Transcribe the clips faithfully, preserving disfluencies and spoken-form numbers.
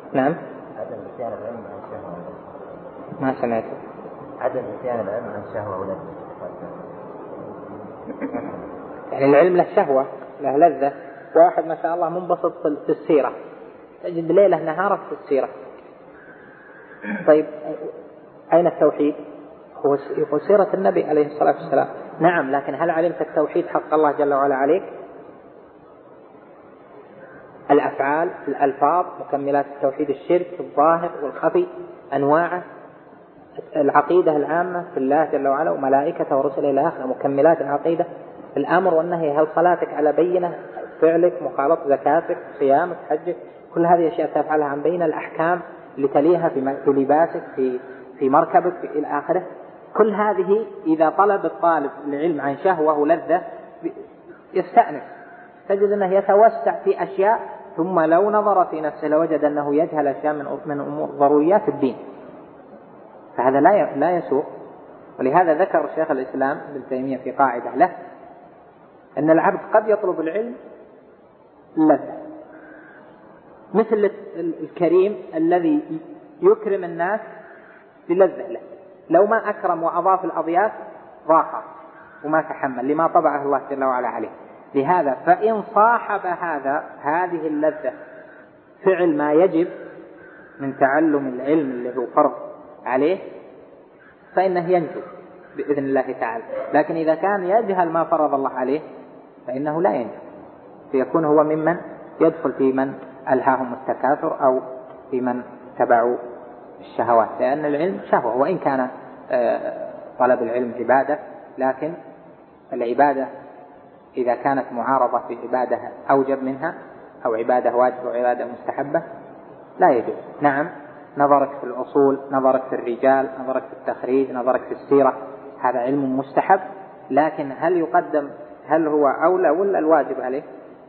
نعم. عدم نسيان العلم عن شهوة. ما سمعت. عدم نسيان العلم عن شهوة ولذة. يعني العلم له شهوة له لذة. واحد ما شاء الله منبسط في السيرة، تجد ليلة نهارك في السيرة. طيب أين التوحيد؟ هو سيرة النبي عليه الصلاة والسلام. نعم، لكن هل علمت التوحيد حق الله جل وعلا عليك؟ الأفعال، الألفاظ، مكملات التوحيد، الشرك الظاهر والخفي، أنواعه، العقيدة العامة في الله جل وعلا وملائكته ورسله إلى آخره، مكملات العقيدة، الأمر والنهي، هل صلاتك على بينة، فعلك، مخالطة، زكاتك، صيامك، حجك، كل هذه أشياء تفعلها عن بينة، الأحكام اللي تليها في لباسك، في في مركبك، في إلى آخره. كل هذه إذا طلب الطالب العلم عن شهوة ولذة يستأنس، تجد أنه يتوسع في أشياء، ثم لو نظر في نفسه لوجد أنه يجهل أشياء من أمور ضروريات الدين، فهذا لا لا يسوء. ولهذا ذكر شيخ الإسلام ابن تيمية في قاعدة له أن العبد قد يطلب العلم لذة، مثل الكريم الذي يكرم الناس بلذة له، لو ما أكرم وأضاف الأضياف ضاق وما تحمل لما طبعه الله جل وعلا عليه. لهذا فإن صاحب هذا هذه اللذة فعل ما يجب من تعلم العلم اللي هو فرض عليه فإنه ينجو بإذن الله تعالى. لكن إذا كان يجهل ما فرض الله عليه فإنه لا ينجو، فيكون هو ممن يدخل في من ألهاهم التكاثر أو في من تبعوا الشهوات، لأن العلم شهوة، وإن كان طلب العلم عبادة، لكن العبادة إذا كانت معارضة في عبادة أوجب منها أو عبادة واجب وعبادة مستحبة لا يجوز. نعم، نظرك في الأصول، نظرك في الرجال، نظرك في التخريج، نظرك في السيرة، هذا علم مستحب، لكن هل يقدم، هل هو أولى ولا الواجب عليه؟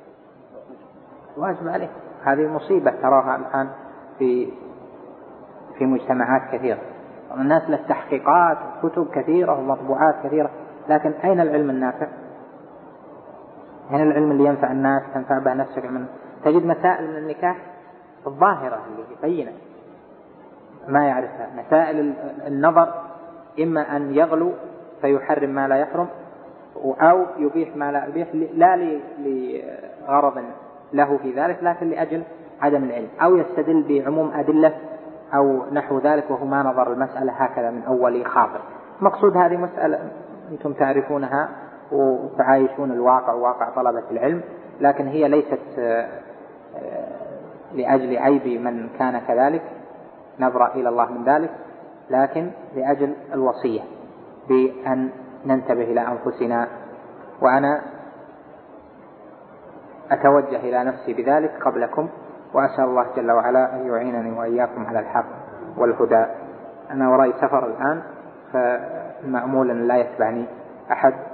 الواجب عليه. هذه مصيبة تراها الآن في في مجتمعات كثيرة، الناس للتحقيقات كتب كثيرة ومطبوعات كثيرة، لكن أين العلم النافع؟ أين العلم اللي ينفع الناس تنفع به نفسك منه؟ تجد مسائل من النكاح الظاهرة اللي بينة ما يعرفها، مسائل النظر إما أن يغلو فيحرم ما لا يحرم أو يبيح ما لا يبيح، لا لغرض له في ذلك لكن لأجل عدم العلم، أو يستدل بعموم أدلة أو نحو ذلك وهو ما نظر المسألة هكذا من أول خاطر. مقصود هذه مسألة أنتم تعرفونها وتعايشون الواقع وواقع طلبة العلم، لكن هي ليست لأجل عيب من كان كذلك، نبرأ إلى الله من ذلك، لكن لأجل الوصية بأن ننتبه إلى أنفسنا. وأنا أتوجه إلى نفسي بذلك قبلكم، وأسأل الله جل وعلا أن يعينني وإياكم على الحق والهدى. أنا ورأي سفر الآن، فمأمول لا يتبعني أحد.